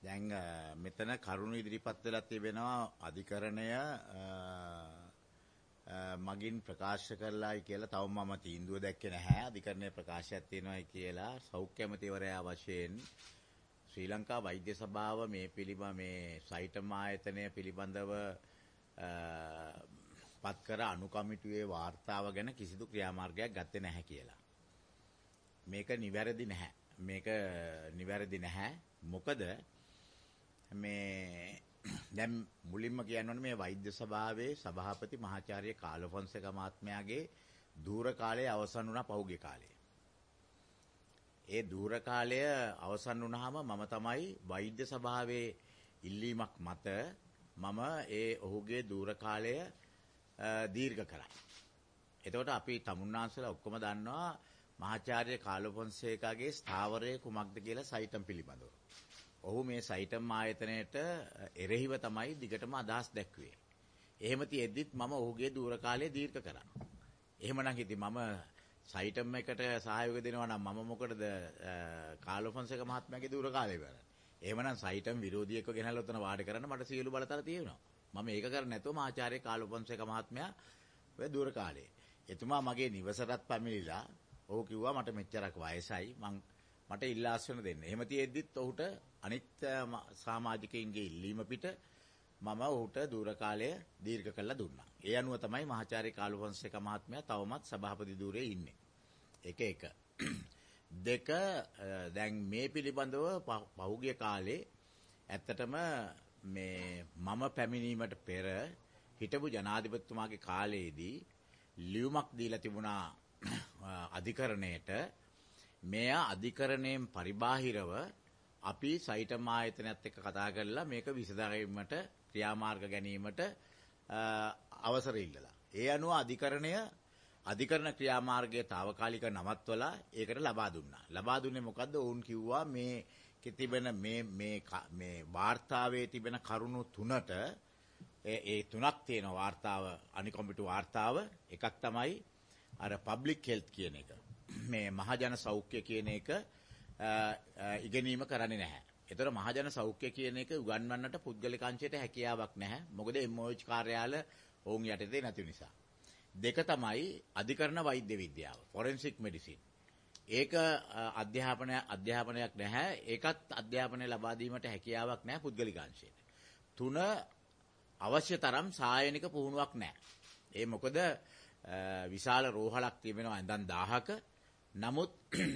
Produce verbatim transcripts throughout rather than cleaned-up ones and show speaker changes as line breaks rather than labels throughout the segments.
දැන් මෙතන කරුණු ඉදිරිපත් වෙලා තිබෙනවා අධිකරණය මගින් ප්‍රකාශ කරලායි කියලා තවම මම තීන්දුව දැක්කේ නැහැ. අධිකරණයේ ප්‍රකාශයක් තියෙනවායි කියලා සෞඛ්‍ය ඇමතිවරයා වශයෙන් ශ්‍රී ලංකා වෛද්‍ය සභාව මේ පිළිබඳ මේ සයිටම් ආයතනය පිළිබඳව පත් කර අනු කමිටුවේ වාර්තාව ගැන කිසිදු ක්‍රියාමාර්ගයක් ගත්තේ නැහැ කියලා. මේක නිවැරදි නැහැ. මේක නිවැරදි නැහැ. මොකද මේ දැන් මුලින්ම කියන්න මේ වෛද්‍ය සභාවේ සභාපති මහාචාර්ය කාලොෆොන්සේක මහත්මයාගේ දූර කාලය අවසන් වුණා පහුගිය කාලේ. ඒ දූර කාලය අවසන් වුණාම මම තමයි වෛද්‍ය සභාවේ ඉල්ලීමක් මත මම ඒ ඔහුගේ දූර කාලය දීර්ඝ කරා. එතකොට අපි තමුන්නාන්සලා ඔක්කොම දන්නවා මහාචාර්ය කාලොෆොන්සේකගේ ස්ථාවරය කුමක්ද කියලා සයිටම් පිළිබඳව. ඔහු මේ සයිටම් ආයතනයට එරෙහිව තමයි දිගටම අදහස් දැක්ුවේ. එහෙම තියෙද්දිත් මම ඔහුගේ දූර කාලය දීර්ඝ කරා. එහෙමනම් ඉතින් මම සයිටම් එකට සහයෝගය දෙනවා නම් මම මොකටද කාලොෆොන්සේක මහත්මයාගේ දූර කාලය බලන්නේ. එහෙමනම් සයිටම් විරෝධියෙක්ව ගෙනල්ලා උතන වාඩි කරන්න මට සියලු බලතල තියෙනවා. මම ඒක කරන්නේ නැතුව මහාචාර්ය කාලොෆොන්සේක මහත්මයා ඔය දූර කාලේ. එතුමා මගේ නිවසටත් පැමිණිලා ඔහු කිව්වා මට මෙච්චරක් වයසයි මං මට ඉල්ලාස්වන දෙන්න. එහෙම තියෙද්දිත් ඔහුට අනිත් සමාජිකයින්ගේ ඉල්ලීම පිට මම ඔහුට දූර කාලය දීර්ඝ කළා දුන්නා. ඒ අනුව තමයි මහාචාර්ය කාලොෆොන්සේක මහත්මයා තවමත් සභාපති ධූරයේ ඉන්නේ. ඒක එක. දෙක දැන් මේ පිළිබඳව පහුගිය කාලේ ඇත්තටම මේ මම පැමිණීමට පෙර හිටපු ජනාධිපතිතුමාගේ කාලයේදී ලියුමක් දීලා තිබුණා අධිකරණයට මෙය අධිකරණයෙන් පරිබාහිරව අපි සයිටම් ආයතනයත් එක්ක කතා කරලා මේක විසඳීමට ක්‍රියාමාර්ග ගැනීමට අවසර ඉල්ලලා. ඒ අනුව අධිකරණය අධිකරණ ක්‍රියාමාර්ගයේ తాවකාලික නවත්වලා ඒකට ලබා දුන්නා. ලබා දුන්නේ මොකද්ද? ඔවුන් කිව්වා මේ තිබෙන මේ මේ මේ වාර්තාවේ තිබෙන කරුණු තුනට ඒ තුනක් තියෙන වාර්තාව අනිකොම්පිටු වාර්තාව එකක් තමයි අර පබ්ලික් හෙල්ත් කියන එක. මේ මහජන සෞඛ්‍ය කියන එක ඉගෙනීම කරන්නේ නැහැ. ඒතර මහජන සෞඛ්‍ය කියන එක උගන්වන්නට පුද්ගලික අංශයට හැකියාවක් නැහැ. මොකද එම් ඕ එච් කාර්යාල ඔවුන් යටතේ නැති නිසා. දෙක තමයි අධිකරණ වෛද්‍ය විද්‍යාව, ෆොරෙන්සික් මෙඩිසින්. ඒක අධ්‍යාපනය අධ්‍යාපනයක් නැහැ. ඒකත් අධ්‍යාපනය ලබා දීමට හැකියාවක් නැහැ පුද්ගලික අංශයට. තුන අවශ්‍ය තරම් සායනික පුහුණුවක් නැහැ. ඒ මොකද විශාල රෝහලක් තිබෙනවා ඇඳන් දහයක. නමුත්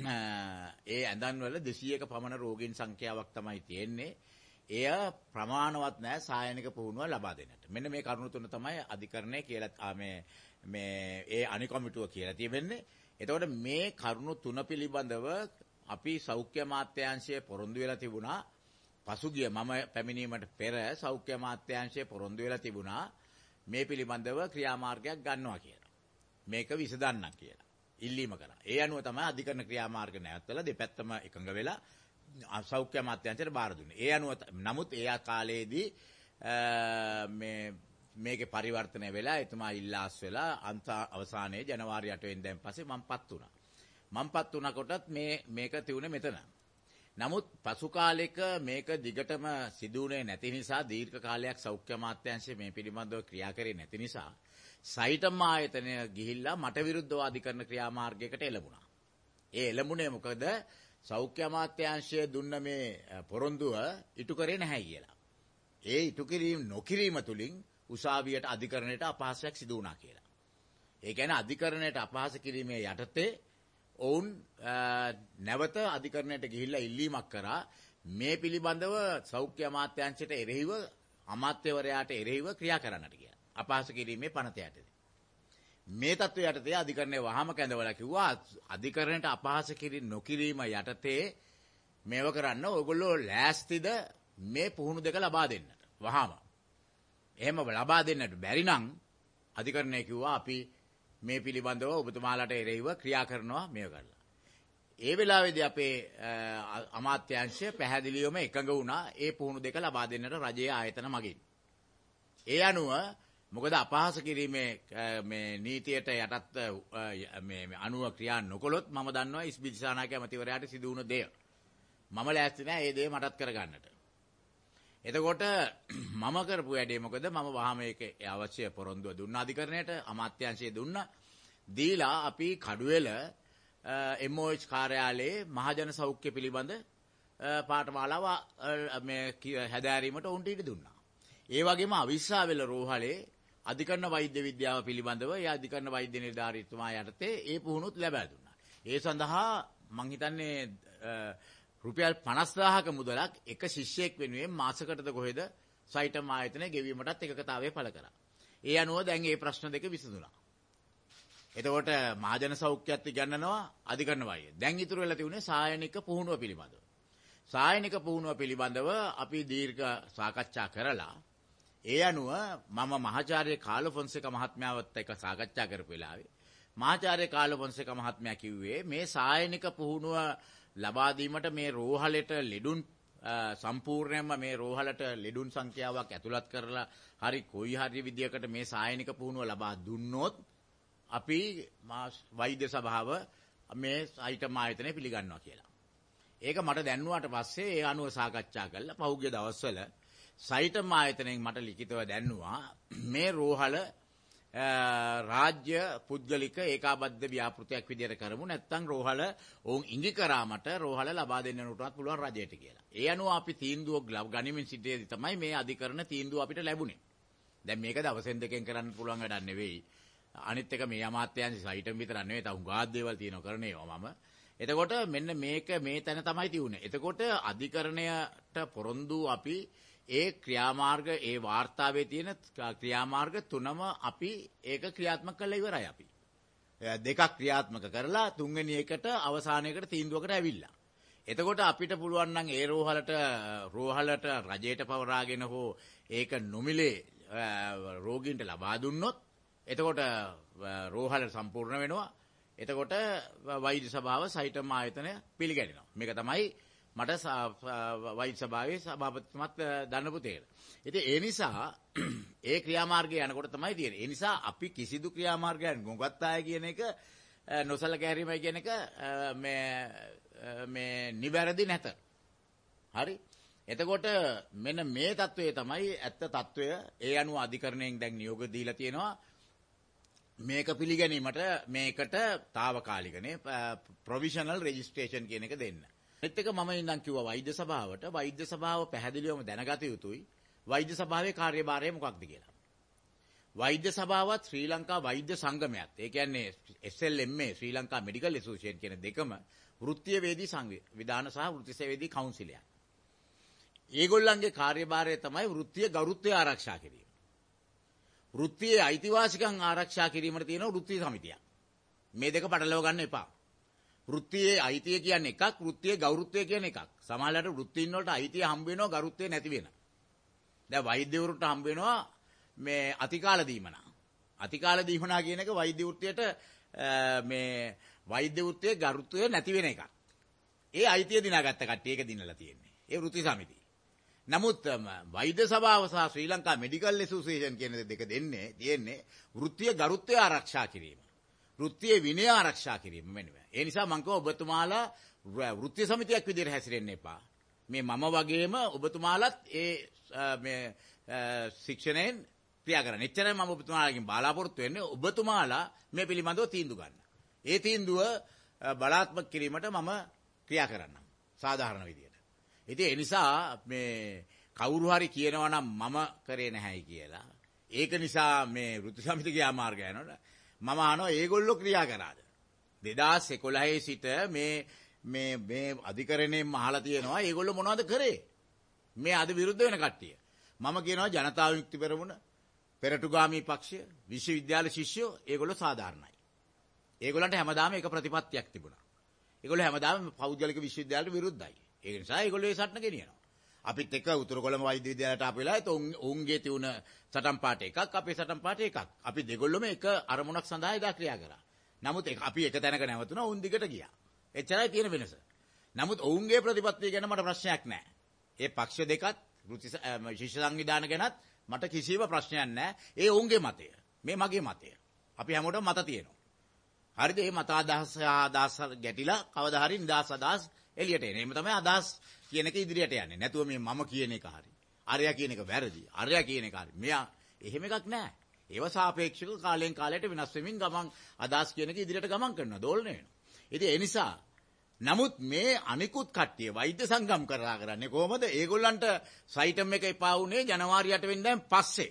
ඒ ඇඳන් වල දෙසීයක පමණ රෝගීන් සංඛ්‍යාවක් තමයි තියෙන්නේ. එය ප්‍රමාණවත් නැහැ සායනික පුහුණුව ලබා දෙන්නට. මෙන්න මේ කරුණු තුන තමයි අධිකරණය කියලා මේ මේ ඒ අනිකොමිටුව කියලා තියෙන්නේ. එතකොට මේ කරුණු තුන පිළිබඳව අපි සෞඛ්‍ය අමාත්‍යාංශයේ පොරොන්දු වෙලා තිබුණා. පසුගිය මම පැමිණීමට පෙර සෞඛ්‍ය අමාත්‍යාංශයේ පොරොන්දු වෙලා තිබුණා මේ පිළිබඳව ක්‍රියාමාර්ගයක් ගන්නවා කියලා. මේක විසඳන්න කියලා ඉල්ලීම කරා. ඒ අනුව තමයි අධිකරණ ක්‍රියාමාර්ග නැවැත්වලා දෙපැත්තම එකඟ වෙලා සෞඛ්‍ය අමාත්‍යාංශයට බාර දුන්නේ. ඒ අනුව නමුත් ඒ කාලයේදී මේ මේකේ පරිවර්තනය වෙලා එතුමා ඉල්ලාස් වෙලා අන්ත අවසානයේ ජනවාරි අට වෙනිදාන් පස්සේ මම්පත් වුණා. මම්පත් වුණකොටත් මේ මේක තියුනේ මෙතන. නමුත් පසු කාලෙක මේක දිගටම සිදුුනේ නැති නිසා දීර්ඝ කාලයක් සෞඛ්‍ය අමාත්‍යාංශය මේ පිළිබඳව ක්‍රියා කරේ නැති නිසා සයිටම් ආයතනය ගිහිල්ලා මට විරුද්ධව අධිකරණ ක්‍රියාමාර්ගයකට එළඹුණා. ඒ එළඹුණේ මොකද? සෞඛ්‍ය අමාත්‍යාංශය දුන්න මේ පොරොන්දුව ඉටු කරේ නැහැ කියලා. ඒ ඉටු කිරීම නොකිරීම තුලින් උසාවියට අධිකරණයට අපහාසයක් සිදු වුණා කියලා. ඒ කියන්නේ අධිකරණයට අපහාස කිරීමේ යටතේ ඔවුන් නැවත අධිකරණයට ගිහිල්ලා ඉල්ලීමක් කරා මේ පිළිබඳව සෞඛ්‍ය අමාත්‍යාංශයට එරෙහිව අමාත්‍යවරයාට එරෙහිව ක්‍රියා කරන්නට කියලා. අපහාස කිරීමේ පනත යටතේ. මේ තත්ත්වය යටතේ අධිකරණය වහාම කැඳවලා කිව්වා අධිකරණයට අපහාස කිරීම නොකිරීම යටතේ මේව කරන්න ඔයගොල්ලෝ ලෑස්තිද මේ පුහුණු දෙක ලබා දෙන්නට. වහාම. එහෙම ලබා දෙන්නට බැරි නම් අධිකරණය කිව්වා අපි මේ පිළිබඳව ඔබතුමාලාට එරෙහිව ක්‍රියා කරනවා මේව කරලා. ඒ වෙලාවේදී අපේ අමාත්‍යාංශය පැහැදිලිවම එකඟ වුණා ඒ පුහුණු දෙක ලබා දෙන්නට රජයේ ආයතන මගින්. ඒ අනුව මොකද අපහාස කිරීමේ මේ නීතියට යටත් මේ අනුව ක්‍රියා නොකළොත් මම දන්නවා ඉස්බිලිසානාගේ ඇමතිවරයාට සිදු වුණ දෙය. මම ලෑස්ති නැහැ ඒ දේ මටත් කරගන්නට. එතකොට මම කරපු වැඩේ මොකද? මම වහම ඒක අවශ්‍ය පොරොන්දුව දුන්නා අධිකරණයට, අමාත්‍යාංශයේ දුන්නා. දීලා අපි කඩුවෙල එම් ඕ එච් කාර්යාලයේ මහජන සෞඛ්‍ය පිළිබඳ පාඨමාලාව මේ හැදෑරීමට උන්ට ඉඩ දුන්නා. ඒ වගේම අවිස්සාවෙල රෝහලේ අධිකරණ වෛද්‍ය විද්‍යාව පිළිබඳව ඒ අධිකරණ වෛද්‍ය නිලධාරීතුමා යටතේ ඒ පුහුණුත් ලැබලා දුන්නා. ඒ සඳහා මං හිතන්නේ රුපියල් පනස් දාහක මුදලක් එක ශිෂ්‍යයෙක් වෙනුවෙන් මාසකටද කොහෙද සයිටම් ආයතනය ගෙවීමටත් එකකතාවය පළ කරා. ඒ අනුව දැන් මේ ප්‍රශ්න දෙක විසඳුණා. එතකොට මහජන සෞඛ්‍යයත් ඉගන්නනවා අධිකරණ වෛද්‍ය. දැන් ඉතුරු වෙලා තියුනේ සායනික පුහුණුව පිළිබඳව. සායනික පුහුණුව පිළිබඳව අපි දීර්ඝ සාකච්ඡා කරලා ඒ අනුව මම මහාචාර්ය කාලෝ ෆොන්සේක මහත්මයාවත් එක්ක සාකච්ඡා කරපු වෙලාවේ මහාචාර්ය කාලෝ ෆොන්සේක මහත්මයා කිව්වේ මේ සායනික පුහුණුව ලබා දීමට මේ රෝහලට ලෙඩුන් සම්පූර්ණයෙන්ම මේ රෝහලට ලෙඩුන් සංඛ්‍යාවක් ඇතුළත් කරලා හරි කොයි හරි විදියකට මේ සායනික පුහුණුව ලබා දුන්නොත් අපි වෛද්‍ය සභාව මේ සයිටම් ආයතනය පිළිගන්නවා කියලා. ඒක මට දැන්නුවාට පස්සේ ඒ අනුව සාකච්ඡා කළා. පහුගිය දවස්වල සයිටම් ආයතනයෙන් මට ලිඛිතව දැන්නුවා මේ රෝහල රාජ්‍ය පුද්ගලික ඒකාබද්ධ ව්‍යාපෘතියක් විදියට කරමු නැත්නම් රෝහල ඔවුන් ඉඟි කරා මට රෝහල ලබා දෙන්නටවත් පුළුවන් රජයට කියලා. ඒ අනුව අපි තීන්දුව ගනිමින් සිටියේදී තමයි මේ අධිකරණ තීන්දුව අපිට ලැබුණේ. දැන් මේක දවසෙන් දෙකෙන් කරන්න පුළුවන් වැඩක් නෙවෙයි. අනිත් එක මේ අමාත්‍යාංශ සයිටම් විතර නෙවෙයි තව උගාත් දේවල් තියෙනවා කරන්නේවා මම. එතකොට මෙන්න මේක මේ තැන තමයි තියුනේ. එතකොට අධිකරණයට පොරොන්දු අපි ඒ ක්‍රියාමාර්ග ඒ වාර්තාවේ තියෙන ක්‍රියාමාර්ග තුනම අපි ඒක ක්‍රියාත්මක කළා ඉවරයි අපි. දෙකක් ක්‍රියාත්මක කරලා තුන්වෙනි එකට අවසානයේකට තීන්දුවකට ඇවිල්ලා. එතකොට අපිට පුළුවන් නම් ඒ රෝහලට රෝහලට රජයට පවරාගෙන හෝ ඒක නොමිලේ රෝගීන්ට ලබා දුන්නොත් එතකොට රෝහල සම්පූර්ණ වෙනවා. එතකොට වෛද්‍ය සභාව සයිටම් ආයතනය පිළිගන්නවා. මේක තමයි මට වෛද්‍ය සභාවේ සභාපතිතුමත් දන්නපු තේර. ඉතින් ඒ නිසා ඒ ක්‍රියාමාර්ගය යනකොට තමයි තියෙන්නේ. ඒ නිසා අපි කිසිදු ක්‍රියාමාර්ගයක් ගොගත්තාය කියන එක නොසලකා හැරීමයි කියන එක මේ මේ නිවැරදි නැත. හරි? එතකොට මෙන්න මේ தত্ত্বය තමයි ඇත්ත தত্ত্বය. ඒ අනුව අධිකරණයෙන් දැන් නියෝග දීලා තියෙනවා. මේක පිළිගැනීමට මේකට తాවකාලිකනේ ප්‍රොවිෂනල් රෙජිස්ට්‍රේෂන් කියන එක දෙන්න. ඒත් එක මම ඉඳන් කිව්වා වෛද්‍ය සභාවට වෛද්‍ය සභාව පැහැදිලිවම දැනගත යුතුයි වෛද්‍ය සභාවේ කාර්යභාරය මොකක්ද කියලා. වෛද්‍ය සභාවත් ශ්‍රී ලංකා වෛද්‍ය සංගමයත් ඒ කියන්නේ S L M A Sri Lanka medical association කියන දෙකම වෘත්තීයවේදී සංවිධාන සහ වෘත්තීයවේදී කවුන්සිලයක්. ඒගොල්ලන්ගේ කාර්යභාරය තමයි වෘත්තීය ගෞරවය ආරක්ෂා කිරීම. වෘත්තීය අයිතිවාසිකම් ආරක්ෂා කිරීමට තියෙන වෘත්තීය සමිතියක්. මේ දෙක පටලව ගන්න එපා. වෘත්තීය අයිතිය කියන්නේ එකක්, වෘත්තීය ගෞරවය කියන්නේ එකක්. සමහරවිට වෘත්තීන් වලට අයිතිය හම්බ වෙනවා, ගෞරවය නැති වෙනවා. දැන් වෛද්‍යවරුන්ට හම්බ වෙනවා මේ අතිකාල දීමනා. අතිකාල දීමනා කියන එක වෛද්‍ය වෘත්තියට මේ වෛද්‍ය වෘත්තියේ ගෞරවය නැති වෙන එකක්. ඒ අයිතිය දිනාගත්ත කට්ටිය ඒක දිනලා තියෙන්නේ. ඒ වෘත්ති සමිතිය. නමුත් වෛද්‍ය සභාව සහ ශ්‍රී ලංකා මෙඩිකල් ඇසෝසියේෂන් කියන දෙක දෙන්නේ තියෙන්නේ වෘත්තීය ගරුත්වය ආරක්ෂා කිරීම. වෘත්තීය විනය ආරක්ෂා කිරීම මෙන්න මේ. ඒ නිසා මම කිව්වා ඔබතුමාලා වෘත්තීය සමිතියක් විදිහට හැසිරෙන්න එපා. මේ මම වගේම ඔබතුමාලත් ඒ මේ ශික්ෂණයෙන් ක්‍රියා කරන්න. එච්චරයි මම ඔබතුමාලාගෙන් බලාපොරොත්තු වෙන්නේ. ඔබතුමාලා මේ පිළිබඳව තීන්දුව ගන්න. ඒ තීන්දුව බලාත්මක කිරීමට මම ක්‍රියා කරන්නම්. සාධාරණ විදියට. ඉතින් ඒ නිසා මේ කවුරු හරි කියනවා නම් මම කරේ නැහැයි කියලා. ඒක නිසා මේ වෘත්ති සමිති ක්‍රියාමාර්ගය යනවනේ. මම අහනවා ඒගොල්ලෝ ක්‍රියා කරාද? දෙදාස් එකොළහේ සිට මේ මේ මේ අධිකරණයෙන් අහලා තියෙනවා ඒගොල්ලෝ මොනවද කරේ? මේ අද විරුද්ධ වෙන කට්ටිය. මම කියනවා ජනතා විමුක්ති පෙරමුණ, පෙරටුගාමී පක්ෂය, විශ්වවිද්‍යාල ශිෂ්‍යයෝ ඒගොල්ලෝ සාධාරණයි. ඒගොල්ලන්ට හැමදාම එක ප්‍රතිපත්තියක් තිබුණා. ඒගොල්ලෝ හැමදාම පෞද්ගලික විශ්වවිද්‍යාලට විරුද්ධයි. ඒ නිසා ඒගොල්ලෝ ඒ සටන ගෙනියනවා. අපිත් එක්ක උතුරු කොළඹ වෛද්‍ය විද්‍යාලයට ආපු වෙලාවෙත් ඔවුන්ගේ තියුණ සටන් පාට එකක්, අපේ සටන් පාට එකක්. අපි දෙගොල්ලොම එක අරමුණක් සඳහා එදා ක්‍රියා කරා. නමුත් අපි එක තැනක නැවතුණා, ඔවුන් දිගට ගියා. එච්චරයි තියෙන වෙනස. නමුත් ඔවුන්ගේ ප්‍රතිපත්තිය ගැන මට ප්‍රශ්නයක් නැහැ. ඒ පක්ෂ දෙකත් වෘත්ති ශිෂ්‍ය සංවිධාන ගැනත් මට කිසිම ප්‍රශ්නයක් නැහැ. ඒ ඔවුන්ගේ මතය. මේ මගේ මතය. අපි හැමෝටම මත තියෙනවා. හරිද? මේ මත අදහස් අදහස් ගැටිලා කවදා හරි නිදාස් අදහස් එළියට එන. එහෙම තමයි අදහස් කියන එක ඉදිරියට යන්නේ. නැතුව මේ මම කියන එක හරි. අරයා කියන එක වැරදි. අරයා කියන එක හරි. මෙයා එහෙම එකක් නැහැ. ඒව සාපේක්ෂව කාලෙන් කාලයට වෙනස් වෙමින් ගමන් අදහස් කියන එක ඉදිරියට ගමන් කරනවා. දෝලණය වෙනවා. ඉතින් ඒ නිසා නමුත් මේ අනිකුත් කට්ටිය වෛද්‍ය සංගම් කරලා කරන්නේ කොහොමද? ඒගොල්ලන්ට සයිටම් එක එපා වුණේ ජනවාරි අට වෙනිදාන් පස්සේ.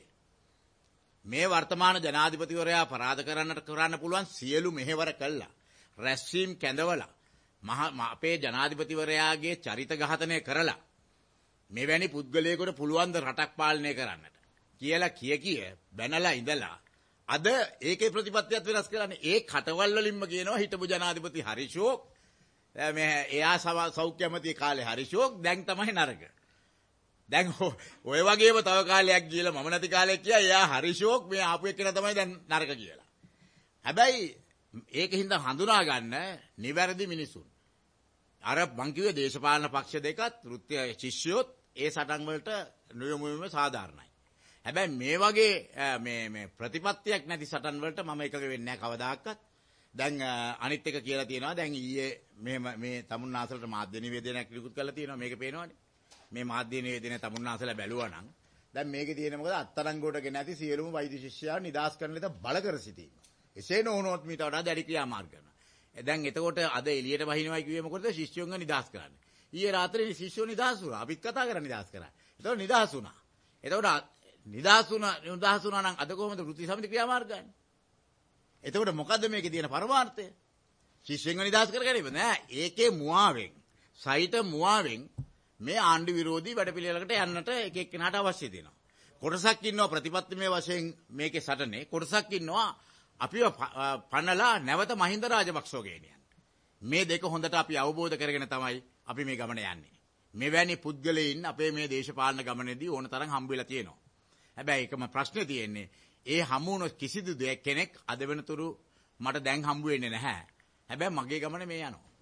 මේ වර්තමාන ජනාධිපතිවරයා පරාද කරන්නට කරන්න පුළුවන් සියලු මෙහෙවර කළා. රැස්වීම් කැඳවලා අපේ ජනාධිපතිවරයාගේ චරිත ඝාතනය කරලා මෙවැනි පුද්ගලයෙකුට පුළුවන් ද රටක් පාලනය කරන්නට කියලා කිය කිය බැනලා ඉඳලා අද ඒකේ ප්‍රතිපත්තියත් වෙනස් කරන්නේ. ඒ කටවල් වලින්ම කියනවා හිටපු ජනාධිපති හරිෂෝක් මේ එයා සෞඛ්‍ය ඇමති කාලේ හරිෂෝක් දැන් තමයි නරක. දැන් ඔය වගේම තව කාලයක් ගිහලා මම නැති කාලයක් කියා එයා හරිෂෝක් මේ ආපු එක්කෙනා තමයි දැන් නරක කියලා. හැබැයි ඒකින්ද හඳුනා ගන්න නිවැරදි මිනිසුන්. අර මං කිව්වේ දේශපාලන පක්ෂ දෙකත් වෘත්ති ශිෂ්‍යයොත් ඒ සටන් වලට නියමුවීම සාධාරණයි. හැබැයි මේ වගේ මේ මේ ප්‍රතිපත්තියක් නැති සටන් වලට මම එකක වෙන්නේ නැහැ කවදාකවත්. දැන් අනිත් එක කියලා තියෙනවා දැන් ඊයේ මෙහෙම මේ තමුන්නාසලට මාධ්‍ය නිවේදනයක් නිකුත් කරලා තියෙනවා මේක පේනවනේ. මේ මාධ්‍ය නිවේදනය තමුන්නාසල බැලුවා නම් දැන් මේකේ තියෙන මොකද අත්අඩංගුවට ගෙන නැති සියලුම වෛද්‍ය ශිෂ්‍යයන් නිදහස් කරන ලෙස බල කර සිටීම. එසේ නොවුනොත් මීට වඩා දැඩි ක්‍රියාමාර්ග කරනවා. දැන් එතකොට අද එළියට වහිනවයි කිව්වේ මොකද ශිෂ්‍යයන්ව නිදහස් කරන්නේ. ඊයේ රාත්‍රියේ ශිෂ්‍යයෝ නිදහස් වුණා. අපිත් කතා කරා නිදහස් කරා. එතකොට නිදහස් වුණා. එතකොට නිදහස් වුණා නිදහස් වුණා නම් අද කොහොමද වෘත්ති සමිති ක්‍රියාමාර්ග ගන්නේ? එතකොට මොකද්ද මේකේ තියෙන පරමාර්ථය? ශිෂ්‍යයන්ව නිදහස් කර ගැනීම නෑ. ඒකේ මුවාවෙන් සහිත මුවාවෙන් මේ ආණ්ඩු විරෝධී වැඩපිළිවෙලකට යන්නට එක එක්කෙනාට අවශ්‍ය දෙනවා. කොටසක් ඉන්නවා ප්‍රතිපත්තිමය වශයෙන් මේකේ සටනේ. කොටසක් ඉන්නවා අපිව පනලා නැවත මහින්ද රාජපක්ෂව ගෙනියන්න. මේ දෙක හොඳට අපි අවබෝධ කරගෙන තමයි අපි මේ ගමන යන්නේ. මෙවැනි පුද්ගලයින් අපේ මේ දේශපාලන ගමනේදී ඕන තරම් හම්බ වෙලා තියෙනවා. හැබැයි එකම ප්‍රශ්නේ තියෙන්නේ ඒ හමු වුණ කිසිදු දෙයක් කෙනෙක් අද වෙනතුරු මට දැන් හම්බ වෙන්නේ නැහැ. හැබැයි මගේ ගමනේ මේ යනවා.